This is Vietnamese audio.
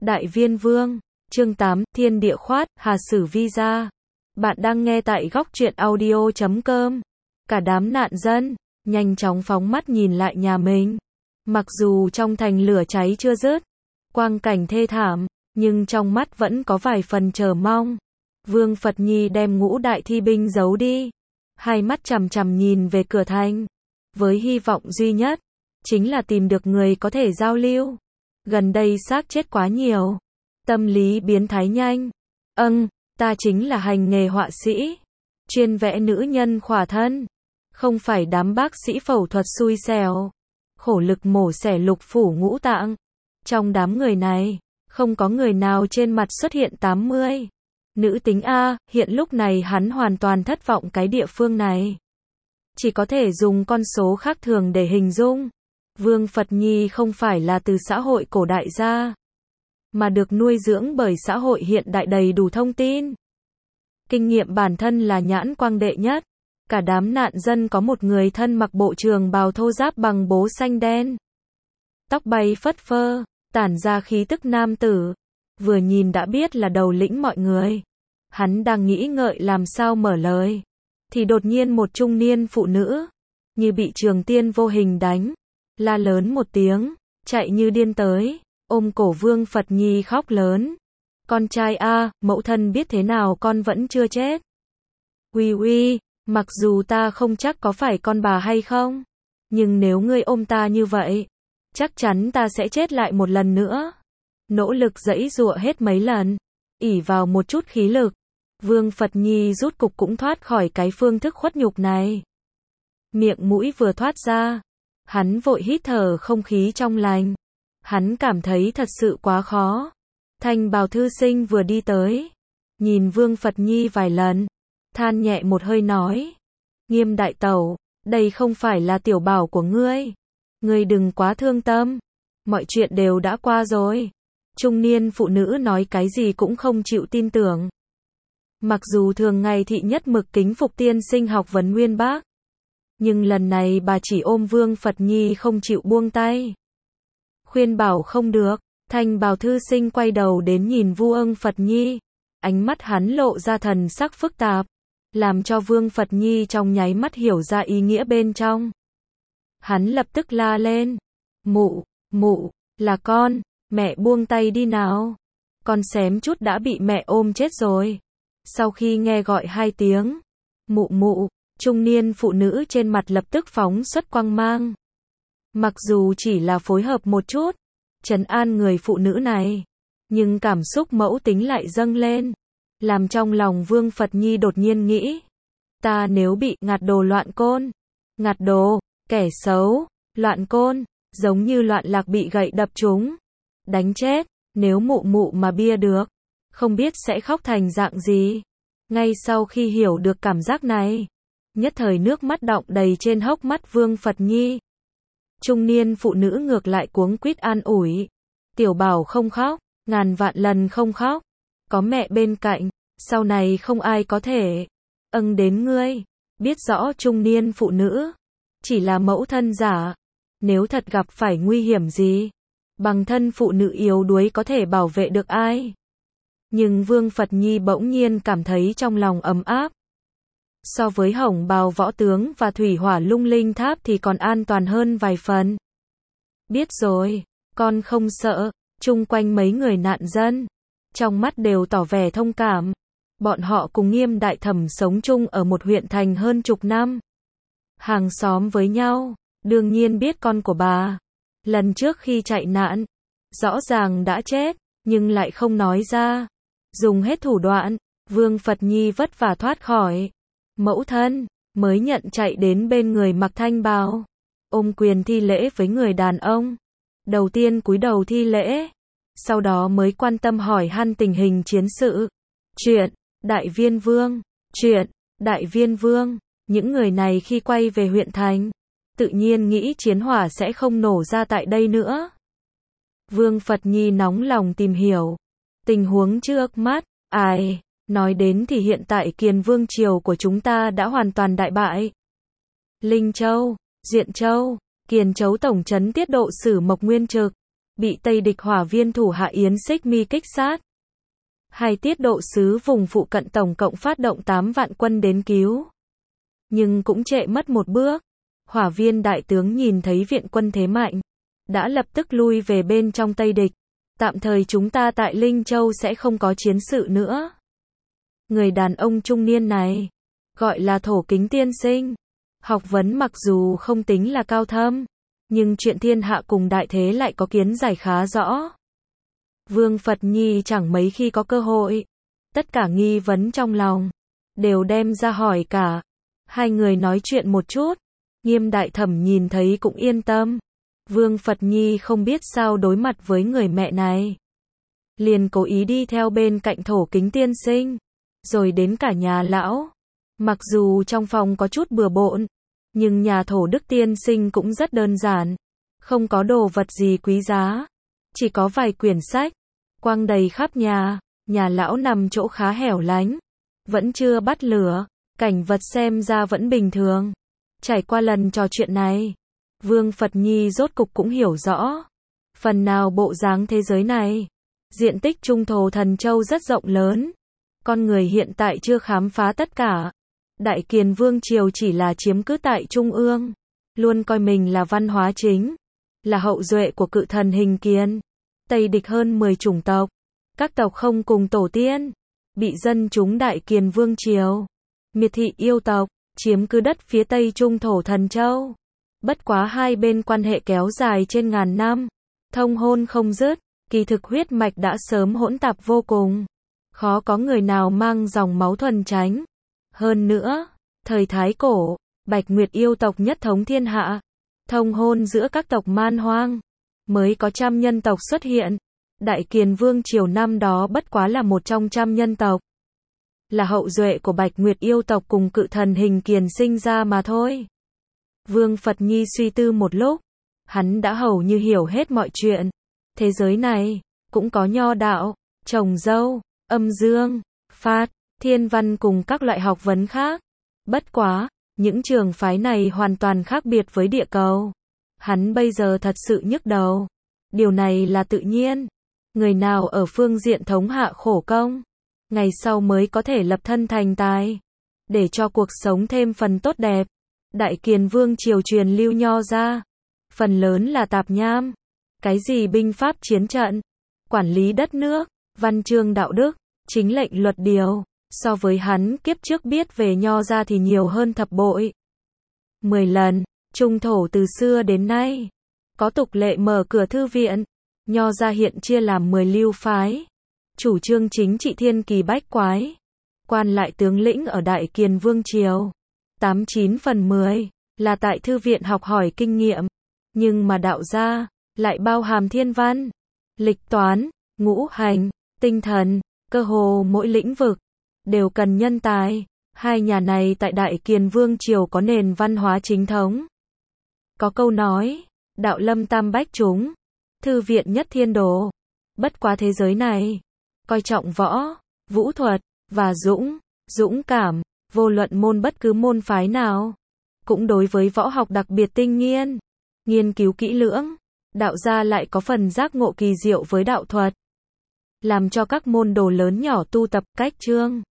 Đại Viên Vương, chương 8, Thiên Địa Khoát, Hà Sử Vi Gia. Bạn đang nghe tại góc truyện audio.com. Cả đám nạn dân, nhanh chóng phóng mắt nhìn lại nhà mình. Mặc dù trong thành lửa cháy chưa dứt, quang cảnh thê thảm, nhưng trong mắt vẫn có vài phần chờ mong. Vương Phật Nhi đem ngũ đại thi binh giấu đi. Hai mắt chằm chằm nhìn về cửa thành. Với hy vọng duy nhất, chính là tìm được người có thể giao lưu. Gần đây xác chết quá nhiều. Tâm lý biến thái nhanh. Ta chính là hành nghề họa sĩ. Chuyên vẽ nữ nhân khỏa thân. Không phải đám bác sĩ phẫu thuật xui xẻo. Khổ lực mổ xẻ lục phủ ngũ tạng. Trong đám người này, không có người nào trên mặt xuất hiện 80. Nữ tính A, hiện lúc này hắn hoàn toàn thất vọng cái địa phương này. Chỉ có thể dùng con số khác thường để hình dung. Vương Phật Nhi không phải là từ xã hội cổ đại ra, mà được nuôi dưỡng bởi xã hội hiện đại đầy đủ thông tin. Kinh nghiệm bản thân là nhãn quang đệ nhất. Cả đám nạn dân có một người thân mặc bộ trường bào thô ráp bằng bố xanh đen. Tóc bay phất phơ, tản ra khí tức nam tử. Vừa nhìn đã biết là đầu lĩnh mọi người. Hắn đang nghĩ ngợi làm sao mở lời. Thì đột nhiên một trung niên phụ nữ, như bị trường tiên vô hình đánh, la lớn một tiếng, chạy như điên tới, ôm cổ Vương Phật Nhi khóc lớn. Con trai a, mẫu thân biết thế nào con vẫn chưa chết. Uy, mặc dù ta không chắc có phải con bà hay không, nhưng nếu ngươi ôm ta như vậy, chắc chắn ta sẽ chết lại một lần nữa. Nỗ lực giãy giụa hết mấy lần, ỷ vào một chút khí lực, Vương Phật Nhi rút cục cũng thoát khỏi cái phương thức khuất nhục này. Miệng mũi vừa thoát ra, hắn vội hít thở không khí trong lành. Hắn cảm thấy thật sự quá khó. Thanh bào thư sinh vừa đi tới, nhìn Vương Phật Nhi vài lần, than nhẹ một hơi nói: Nghiêm đại tẩu, đây không phải là tiểu bảo của ngươi. Ngươi đừng quá thương tâm. Mọi chuyện đều đã qua rồi. Trung niên phụ nữ nói cái gì cũng không chịu tin tưởng. Mặc dù thường ngày thị nhất mực kính phục tiên sinh học vấn nguyên bác, nhưng lần này bà chỉ ôm Vương Phật Nhi không chịu buông tay. Khuyên bảo không được, thanh bào thư sinh quay đầu đến nhìn Vương Phật Nhi. Ánh mắt hắn lộ ra thần sắc phức tạp, làm cho Vương Phật Nhi trong nháy mắt hiểu ra ý nghĩa bên trong. Hắn lập tức la lên: Mụ, là con, mẹ buông tay đi nào. Con xém chút đã bị mẹ ôm chết rồi. Sau khi nghe gọi hai tiếng mụ, trung niên phụ nữ trên mặt lập tức phóng xuất quang mang. Mặc dù chỉ là phối hợp một chút, trấn an người phụ nữ này, nhưng cảm xúc mẫu tính lại dâng lên, làm trong lòng Vương Phật Nhi đột nhiên nghĩ: ta nếu bị ngạt đồ loạn côn, ngạt đồ, kẻ xấu, loạn côn, giống như loạn lạc bị gậy đập trúng, đánh chết, nếu mụ mà bia được, không biết sẽ khóc thành dạng gì. Ngay sau khi hiểu được cảm giác này, nhất thời nước mắt đọng đầy trên hốc mắt Vương Phật Nhi. Trung niên phụ nữ ngược lại cuống quýt an ủi: tiểu bảo không khóc, ngàn vạn lần không khóc, có mẹ bên cạnh, sau này không ai có thể đến ngươi. Biết rõ trung niên phụ nữ chỉ là mẫu thân giả, nếu thật gặp phải nguy hiểm gì, bằng thân phụ nữ yếu đuối có thể bảo vệ được ai. Nhưng Vương Phật Nhi bỗng nhiên cảm thấy trong lòng ấm áp. So với hồng bào võ tướng và thủy hỏa lung linh tháp thì còn an toàn hơn vài phần. Biết rồi, con không sợ. Chung quanh mấy người nạn dân, trong mắt đều tỏ vẻ thông cảm. Bọn họ cùng Nghiêm đại thẩm sống chung ở một huyện thành hơn chục năm. Hàng xóm với nhau, đương nhiên biết con của bà. Lần trước khi chạy nạn, rõ ràng đã chết, nhưng lại không nói ra. Dùng hết thủ đoạn, Vương Phật Nhi vất vả thoát khỏi. Mẫu thân, mới nhận chạy đến bên người mặc thanh bào. Ôm quyền thi lễ với người đàn ông. Đầu tiên cúi đầu thi lễ, sau đó mới quan tâm hỏi han tình hình chiến sự. Chuyện, Đại Viên Vương, những người này khi quay về huyện thành, tự nhiên nghĩ chiến hỏa sẽ không nổ ra tại đây nữa. Vương Phật Nhi nóng lòng tìm hiểu tình huống trước mắt. Nói đến thì hiện tại Kiền Vương triều của chúng ta đã hoàn toàn đại bại. Linh Châu, Diện Châu, Kiền Châu tổng trấn tiết độ sử Mộc Nguyên Trực, bị Tây địch hỏa viên thủ hạ Yến Xích Mi kích sát. Hai tiết độ sứ vùng phụ cận tổng cộng phát động 8 vạn quân đến cứu. Nhưng cũng trễ mất một bước. Hỏa viên đại tướng nhìn thấy viện quân thế mạnh, đã lập tức lui về bên trong Tây địch. Tạm thời chúng ta tại Linh Châu sẽ không có chiến sự nữa. Người đàn ông trung niên này, gọi là Thổ Kính tiên sinh. Học vấn mặc dù không tính là cao thâm, nhưng chuyện thiên hạ cùng đại thế lại có kiến giải khá rõ. Vương Phật Nhi chẳng mấy khi có cơ hội. Tất cả nghi vấn trong lòng, đều đem ra hỏi cả. Hai người nói chuyện một chút, Nghiêm đại thẩm nhìn thấy cũng yên tâm. Vương Phật Nhi không biết sao đối mặt với người mẹ này. Liền cố ý đi theo bên cạnh Thổ Kính tiên sinh, rồi đến cả nhà lão. Mặc dù trong phòng có chút bừa bộn, nhưng nhà Thổ Đức tiên sinh cũng rất đơn giản. Không có đồ vật gì quý giá, chỉ có vài quyển sách, quăng đầy khắp nhà. Nhà lão nằm chỗ khá hẻo lánh, vẫn chưa bắt lửa, cảnh vật xem ra vẫn bình thường. Trải qua lần trò chuyện này, Vương Phật Nhi rốt cục cũng hiểu rõ phần nào bộ dáng thế giới này. Diện tích Trung Thổ Thần Châu rất rộng lớn, con người hiện tại chưa khám phá tất cả. Đại Kiền Vương Triều chỉ là chiếm cứ tại Trung ương, luôn coi mình là văn hóa chính, là hậu duệ của cự thần Hình Kiền. Tây địch hơn 10 chủng tộc, các tộc không cùng tổ tiên, bị dân chúng Đại Kiền Vương Triều miệt thị yêu tộc, chiếm cứ đất phía Tây Trung Thổ Thần Châu. Bất quá hai bên quan hệ kéo dài trên ngàn năm, thông hôn không dứt, kỳ thực huyết mạch đã sớm hỗn tạp vô cùng, khó có người nào mang dòng máu thuần chánh. Hơn nữa, thời Thái Cổ, Bạch Nguyệt yêu tộc nhất thống thiên hạ, thông hôn giữa các tộc man hoang, mới có trăm nhân tộc xuất hiện. Đại Kiền Vương Triều năm đó bất quá là một trong trăm nhân tộc, là hậu duệ của Bạch Nguyệt yêu tộc cùng cự thần Hình Kiền sinh ra mà thôi. Vương Phật Nhi suy tư một lúc, hắn đã hầu như hiểu hết mọi chuyện. Thế giới này, cũng có nho đạo, trồng dâu, âm dương, Pháp, thiên văn cùng các loại học vấn khác. Bất quá, những trường phái này hoàn toàn khác biệt với địa cầu. Hắn bây giờ thật sự nhức đầu. Điều này là tự nhiên. Người nào ở phương diện thống hạ khổ công, ngày sau mới có thể lập thân thành tài, để cho cuộc sống thêm phần tốt đẹp. Đại Kiền Vương Triều truyền lưu nho ra, phần lớn là tạp nham. Cái gì binh pháp chiến trận, quản lý đất nước, văn chương đạo đức, chính lệnh luật điều, so với hắn kiếp trước biết về nho ra thì nhiều hơn thập bội. 10 lần, Trung Thổ từ xưa đến nay, có tục lệ mở cửa thư viện. Nho ra hiện chia làm 10 lưu phái, chủ trương chính trị thiên kỳ bách quái. Quan lại tướng lĩnh ở Đại Kiền Vương Triều, 89 phần 10, là tại thư viện học hỏi kinh nghiệm. Nhưng mà đạo gia, lại bao hàm thiên văn, lịch toán, ngũ hành, tinh thần, cơ hồ mỗi lĩnh vực, đều cần nhân tài. Hai nhà này tại Đại Kiền Vương Triều có nền văn hóa chính thống. Có câu nói, đạo lâm tam bách chúng, thư viện nhất thiên đồ. Bất quá thế giới này, coi trọng võ, vũ thuật, và dũng cảm, vô luận môn bất cứ môn phái nào, cũng đối với võ học đặc biệt tinh nghiên, nghiên cứu kỹ lưỡng. Đạo gia lại có phần giác ngộ kỳ diệu với đạo thuật, làm cho các môn đồ lớn nhỏ tu tập cách chương,